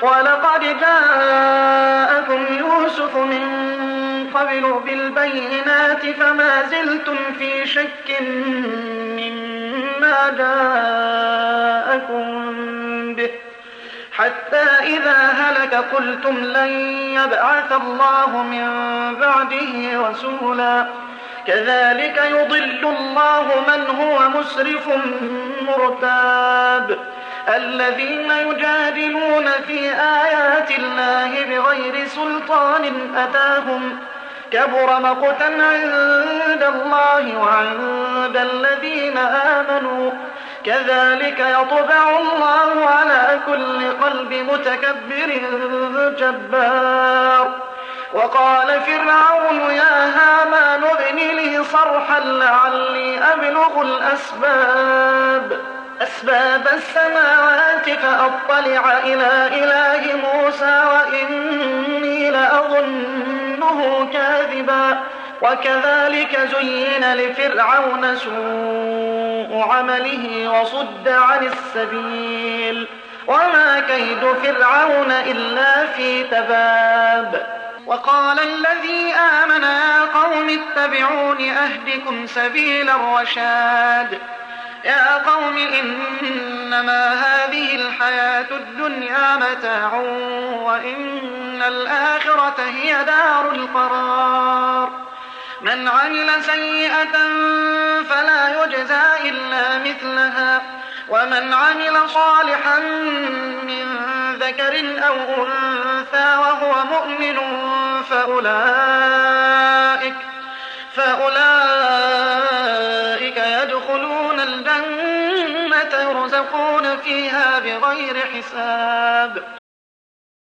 ولقد جاءكم يوسف من قبل بالبينات فما زلتم في شك مما جاءكم به حتى إذا هلك قلتم لن يبعث الله من بعده رسولا كذلك يضل الله من هو مسرف مرتاب الذين يجادلون في آيات الله بغير سلطان أتاهم كبر مقتا عند الله وعند الذين آمنوا كذلك يطبع الله على كل قلب متكبر جبار وقال فرعون يا هامان ابن لي صرحا لعلي أبلغ أسباب السماوات فأطلع إلى إله موسى وإني لأظنه كاذبا وكذلك زين لفرعون سوء عمله وصد عن السبيل وما كيد فرعون إلا في تباب وقال الذي آمن يا قوم اتبعون أهدكم سبيل الرشاد يا قوم إنما هذه الحياة الدنيا متاع وإن الآخرة هي دار القرار من عمل سيئة فلا يجزى إلا مثلها ومن عمل صالحا من ذكر أو أنثى وهو مؤمن فأولئك يدخلون الجنة يرزقون فيها بغير حساب